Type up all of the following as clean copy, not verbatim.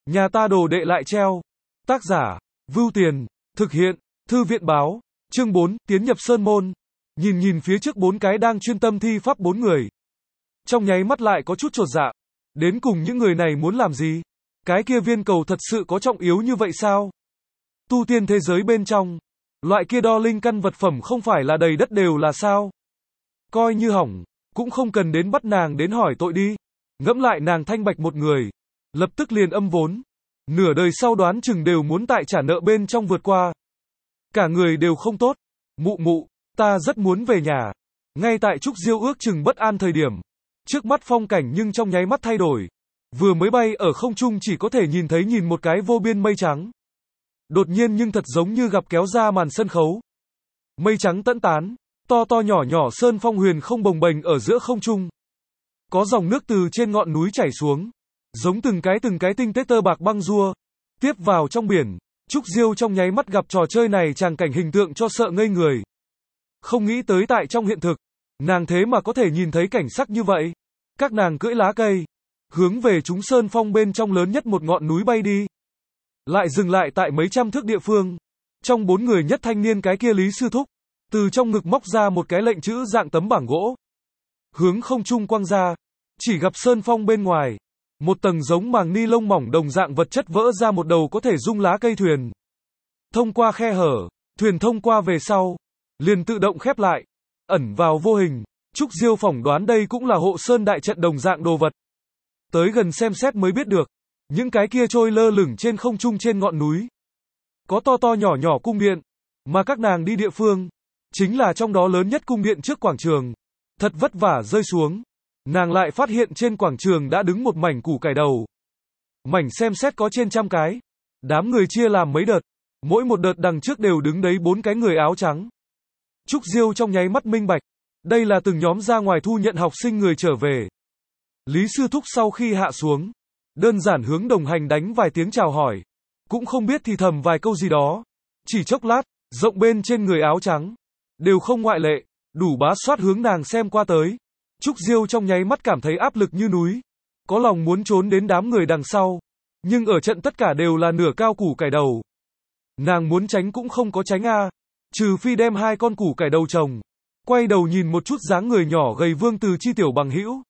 Nhà ta đồ đệ lại treo. Tác giả, Vưu Tiền, thực hiện, Thư viện báo, chương 4, tiến nhập Sơn Môn. Nhìn phía trước 4 cái đang chuyên tâm thi pháp 4 người. Trong nháy mắt lại có chút chột dạ. Đến cùng những người này muốn làm gì? Cái kia viên cầu thật sự có trọng yếu như vậy sao? Tu tiên thế giới bên trong, loại kia đo linh căn vật phẩm không phải là đầy đất đều là sao? Coi như hỏng, cũng không cần đến bắt nàng đến hỏi tội đi. Ngẫm lại nàng thanh bạch một người, lập tức liền âm vốn. Nửa đời sau đoán chừng đều muốn tại trả nợ bên trong vượt qua. Cả người đều không tốt. Mụ, ta rất muốn về nhà. Ngay tại Trúc Diêu ước chừng bất an thời điểm, trước mắt phong cảnh nhưng trong nháy mắt thay đổi. Vừa mới bay ở không trung chỉ có thể nhìn một cái vô biên mây trắng. Đột nhiên nhưng thật giống như gặp kéo ra màn sân khấu. Mây trắng tẫn tán, to nhỏ sơn phong huyền không bồng bềnh ở giữa không trung. Có dòng nước từ trên ngọn núi chảy xuống, giống từng cái tinh tế tơ bạc băng rua, tiếp vào trong biển. Trúc Diêu trong nháy mắt gặp trò chơi này tràng cảnh hình tượng cho sợ ngây người. Không nghĩ tới tại trong hiện thực, nàng thế mà có thể nhìn thấy cảnh sắc như vậy. Các nàng cưỡi lá cây, hướng về chúng sơn phong bên trong lớn nhất một ngọn núi bay đi. Lại dừng lại tại mấy trăm thước địa phương. Trong 4 người nhất thanh niên cái kia Lý Sư Thúc, từ trong ngực móc ra một cái lệnh chữ dạng tấm bảng gỗ. Hướng không trung quăng ra, chỉ gặp sơn phong bên ngoài. Một tầng giống màng ni lông mỏng đồng dạng vật chất vỡ ra một đầu có thể rung lá cây thuyền. Thông qua khe hở, thuyền thông qua về sau, liền tự động khép lại, ẩn vào vô hình. Trúc Diêu phỏng đoán đây cũng là hộ sơn đại trận đồng dạng đồ vật. Tới gần xem xét mới biết được, những cái kia trôi lơ lửng trên không trung trên ngọn núi. Có to nhỏ cung điện, mà các nàng đi địa phương, chính là trong đó lớn nhất cung điện trước quảng trường. Thật vất vả rơi xuống, nàng lại phát hiện trên quảng trường đã đứng một mảnh củ cải đầu. Mảnh xem xét có trên 100 cái. Đám người chia làm mấy đợt, mỗi một đợt đằng trước đều đứng đấy 4 cái người áo trắng. Trúc Diêu trong nháy mắt minh bạch, đây là từng nhóm ra ngoài thu nhận học sinh người trở về. Lý Sư Thúc sau khi hạ xuống, đơn giản hướng đồng hành đánh vài tiếng chào hỏi, cũng không biết thì thầm vài câu gì đó. Chỉ chốc lát, rộng bên trên người áo trắng, đều không ngoại lệ, đủ bá soát hướng nàng xem qua tới. Trúc Diêu trong nháy mắt cảm thấy áp lực như núi, có lòng muốn trốn đến đám người đằng sau, nhưng ở trận tất cả đều là nửa cao củ cải đầu. Nàng muốn tránh cũng không có tránh a, trừ phi đem 2 con củ cải đầu trồng. Quay đầu nhìn một chút dáng người nhỏ gầy Vương Từ Chi tiểu bằng hữu,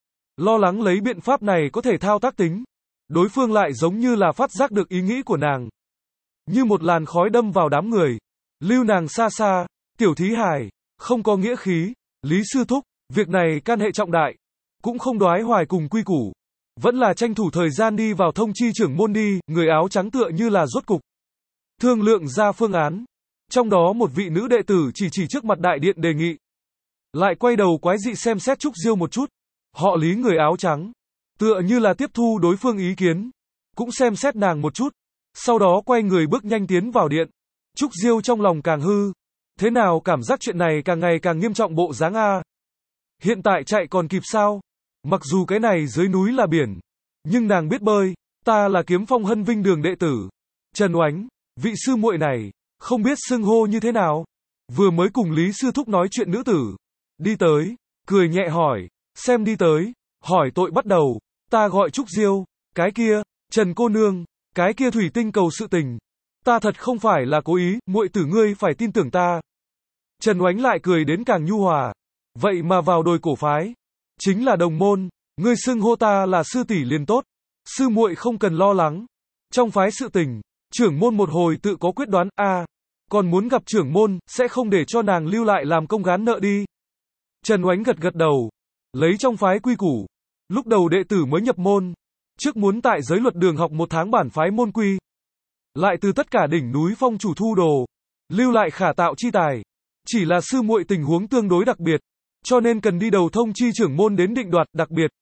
lo lắng lấy biện pháp này có thể thao tác tính. Đối phương lại giống như là phát giác được ý nghĩ của nàng, như một làn khói đâm vào đám người, lưu nàng xa xa. Tiểu thí hài, không có nghĩa khí. Lý Sư Thúc, việc này can hệ trọng đại, cũng không đoái hoài cùng quy củ, vẫn là tranh thủ thời gian đi vào thông chi trưởng môn đi. Người áo trắng tựa như là rốt cục thương lượng ra phương án. Trong đó một vị nữ đệ tử chỉ trước mặt đại điện đề nghị, lại quay đầu quái dị xem xét Trúc Diêu một chút. Họ Lý người áo trắng, tựa như là tiếp thu đối phương ý kiến, cũng xem xét nàng một chút, sau đó quay người bước nhanh tiến vào điện. Trúc Diêu trong lòng càng hư, thế nào cảm giác chuyện này càng ngày càng nghiêm trọng bộ dáng a. Hiện tại chạy còn kịp sao? Mặc dù cái này dưới núi là biển, nhưng nàng biết bơi. Ta là Kiếm Phong Hân Vinh Đường đệ tử Trần Oánh, vị sư muội này, không biết xưng hô như thế nào. Vừa mới cùng Lý Sư Thúc nói chuyện nữ tử đi tới, cười nhẹ hỏi, xem đi tới, hỏi tội bắt đầu. Ta gọi Trúc Diêu. Cái kia, Trần cô nương, cái kia thủy tinh cầu sự tình, ta thật không phải là cố ý, muội tử ngươi phải tin tưởng ta. Trần Oánh lại cười đến càng nhu hòa, vậy mà vào đồi cổ phái, chính là đồng môn, ngươi xưng hô ta là sư tỷ liền tốt, sư muội không cần lo lắng. Trong phái sự tình, trưởng môn một hồi tự có quyết đoán. Còn muốn gặp trưởng môn, sẽ không để cho nàng lưu lại làm công gán nợ đi. Trần Oánh gật đầu, lấy trong phái quy củ, lúc đầu đệ tử mới nhập môn, trước muốn tại giới luật đường học 1 tháng bản phái môn quy, lại từ tất cả đỉnh núi phong chủ thu đồ, lưu lại khả tạo chi tài. Chỉ là sư muội tình huống tương đối đặc biệt, cho nên cần đi đầu thông chi trưởng môn đến định đoạt.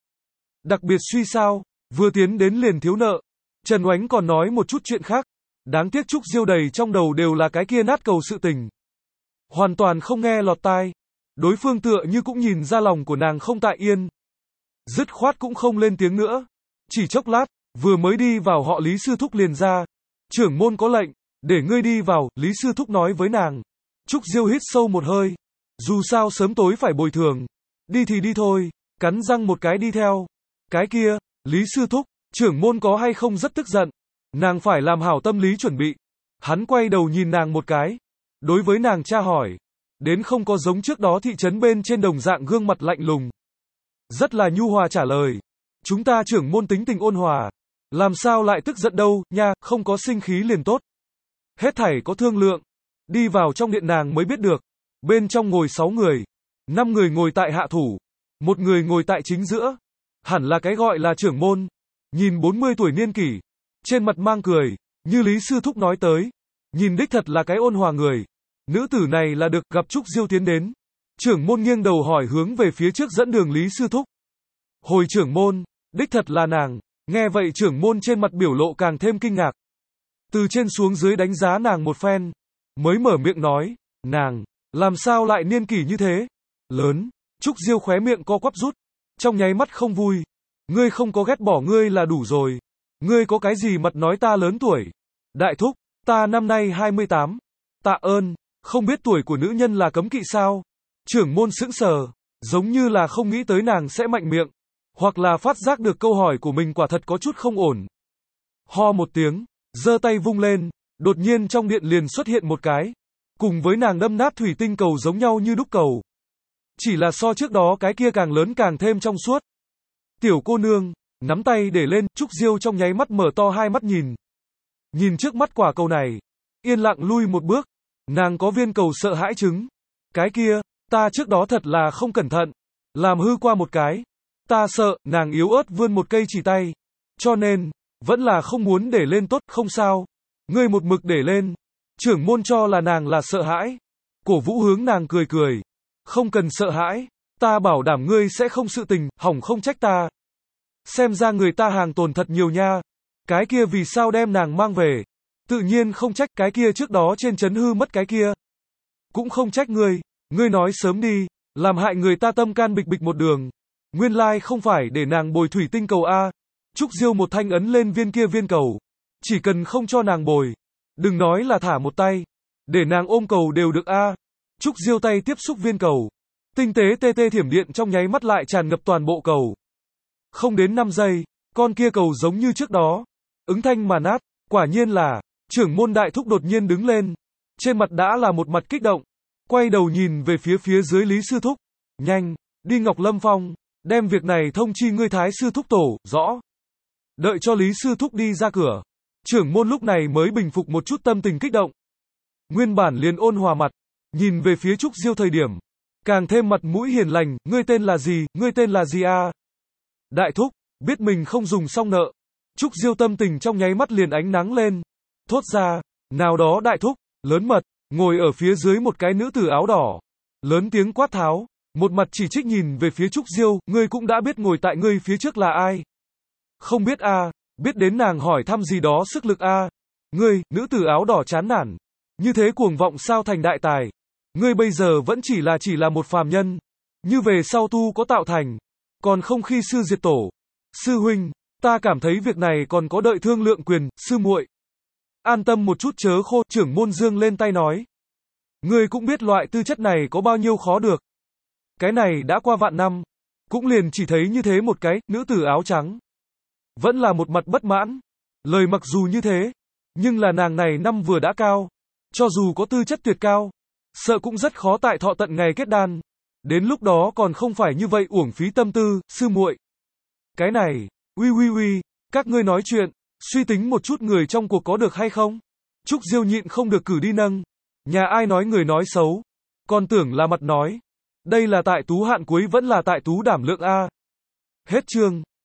Đặc biệt suy sao, vừa tiến đến liền thiếu nợ. Trần Oánh còn nói một chút chuyện khác, đáng tiếc Trúc Diêu đầy trong đầu đều là cái kia nát cầu sự tình, hoàn toàn không nghe lọt tai. Đối phương tựa như cũng nhìn ra lòng của nàng không tại yên, dứt khoát cũng không lên tiếng nữa. Chỉ chốc lát, vừa mới đi vào họ Lý Sư Thúc liền ra, trưởng môn có lệnh, để ngươi đi vào. Lý Sư Thúc nói với nàng. Trúc Diêu hít sâu một hơi, dù sao sớm tối phải bồi thường, đi thì đi thôi, cắn răng một cái đi theo. Cái kia, Lý Sư Thúc, Trưởng môn có hay không rất tức giận. Nàng phải làm hảo tâm lý chuẩn bị. Hắn quay đầu nhìn nàng một cái. Đối với nàng tra hỏi. Đến không có giống trước đó thị trấn bên trên đồng dạng gương mặt lạnh lùng. Rất là nhu hòa trả lời. Chúng ta trưởng môn tính tình ôn hòa. Làm sao lại tức giận đâu, nha, không có sinh khí liền tốt. Hết thảy có thương lượng. Đi vào trong điện nàng mới biết được. Bên trong ngồi 6 người. 5 người ngồi tại hạ thủ. 1 người ngồi tại chính giữa. Hẳn là cái gọi là trưởng môn. Nhìn 40 tuổi niên kỷ. Trên mặt mang cười. Như Lý Sư Thúc nói tới. Nhìn đích thật là cái ôn hòa người. Nữ tử này là được gặp Trúc Diêu tiến đến. Trưởng môn nghiêng đầu hỏi hướng về phía trước dẫn đường Lý Sư Thúc. Hồi trưởng môn, đích thật là nàng. Nghe vậy trưởng môn trên mặt biểu lộ càng thêm kinh ngạc. Từ trên xuống dưới đánh giá nàng một phen. Mới mở miệng nói, nàng, làm sao lại niên kỷ như thế? Lớn, Trúc Diêu khóe miệng co quắp rút. Trong nháy mắt không vui. Ngươi không có ghét bỏ ngươi là đủ rồi. Ngươi có cái gì mặt nói ta lớn tuổi? Đại thúc, ta năm nay 28. Tạ ơn, không biết tuổi của nữ nhân là cấm kỵ sao? Trưởng môn sững sờ, giống như là không nghĩ tới nàng sẽ mạnh miệng. Hoặc là phát giác được câu hỏi của mình quả thật có chút không ổn. Ho một tiếng, giơ tay vung lên, đột nhiên trong điện liền xuất hiện một cái. Cùng với nàng đâm nát thủy tinh cầu giống nhau như đúc cầu. Chỉ là so trước đó cái kia càng lớn càng thêm trong suốt. Tiểu cô nương, nắm tay để lên, Trúc Diêu trong nháy mắt mở to hai mắt nhìn. Nhìn trước mắt quả cầu này, yên lặng lui một bước. Nàng có viên cầu sợ hãi chứng. Cái kia, ta trước đó thật là không cẩn thận. Làm hư qua một cái. Ta sợ, nàng yếu ớt vươn một cây chỉ tay. Cho nên, vẫn là không muốn để lên tốt, không sao. Ngươi một mực để lên. Trưởng môn cho là nàng là sợ hãi. Cổ vũ hướng nàng cười cười. Không cần sợ hãi. Ta bảo đảm ngươi sẽ không sự tình, hỏng không trách ta. Xem ra người ta hàng tồn thật nhiều nha. Cái kia vì sao đem nàng mang về. Tự nhiên không trách cái kia trước đó trên trấn hư mất cái kia. Cũng không trách ngươi. Ngươi nói sớm đi. Làm hại người ta tâm can bịch bịch một đường. Nguyên lai không phải để nàng bồi thủy tinh cầu A. Trúc Diêu một thanh ấn lên viên kia viên cầu. Chỉ cần không cho nàng bồi. Đừng nói là thả một tay. Để nàng ôm cầu đều được A. Trúc Diêu tay tiếp xúc viên cầu. Tinh tế tê tê thiểm điện trong nháy mắt lại tràn ngập toàn bộ cầu. Không đến 5 giây, con kia cầu giống như trước đó. Ứng thanh mà nát, quả nhiên là, trưởng môn đại thúc đột nhiên đứng lên. Trên mặt đã là một mặt kích động. Quay đầu nhìn về phía dưới Lý Sư Thúc. Nhanh, đi Ngọc Lâm Phong, đem việc này thông chi ngươi Thái Sư Thúc tổ, rõ. Đợi cho Lý Sư Thúc đi ra cửa. Trưởng môn lúc này mới bình phục một chút tâm tình kích động. Nguyên bản liền ôn hòa mặt, nhìn về phía Trúc Diêu thời điểm. Càng thêm mặt mũi hiền lành, ngươi tên là gì, ngươi tên là gì a? Đại thúc, biết mình không dùng xong nợ. Trúc Diêu tâm tình trong nháy mắt liền ánh nắng lên. Thốt ra, nào đó đại thúc, lớn mật, ngồi ở phía dưới một cái nữ tử áo đỏ. Lớn tiếng quát tháo, một mặt chỉ trích nhìn về phía Trúc Diêu, ngươi cũng đã biết ngồi tại ngươi phía trước là ai. Không biết a, biết đến nàng hỏi thăm gì đó sức lực a. Ngươi, nữ tử áo đỏ chán nản. Như thế cuồng vọng sao thành đại tài. Ngươi bây giờ vẫn chỉ là một phàm nhân. Như về sau tu có tạo thành. Còn không khi sư diệt tổ. Sư huynh, ta cảm thấy việc này còn có đợi thương lượng quyền, sư muội. An tâm một chút chớ khô, trưởng môn dương lên tay nói. Ngươi cũng biết loại tư chất này có bao nhiêu khó được. Cái này đã qua vạn năm. Cũng liền chỉ thấy như thế một cái, nữ tử áo trắng. Vẫn là một mặt bất mãn. Lời mặc dù như thế. Nhưng là nàng này năm vừa đã cao. Cho dù có tư chất tuyệt cao. Sợ cũng rất khó tại thọ tận ngày kết đan. Đến lúc đó còn không phải như vậy uổng phí tâm tư, sư muội. Cái này, uy, các ngươi nói chuyện, suy tính một chút người trong cuộc có được hay không? Trúc Diêu nhịn không được cử đi nâng. Nhà ai nói người nói xấu, còn tưởng là mặt nói. Đây là tại tú hạn cuối vẫn là tại tú đảm lượng A. Hết chương.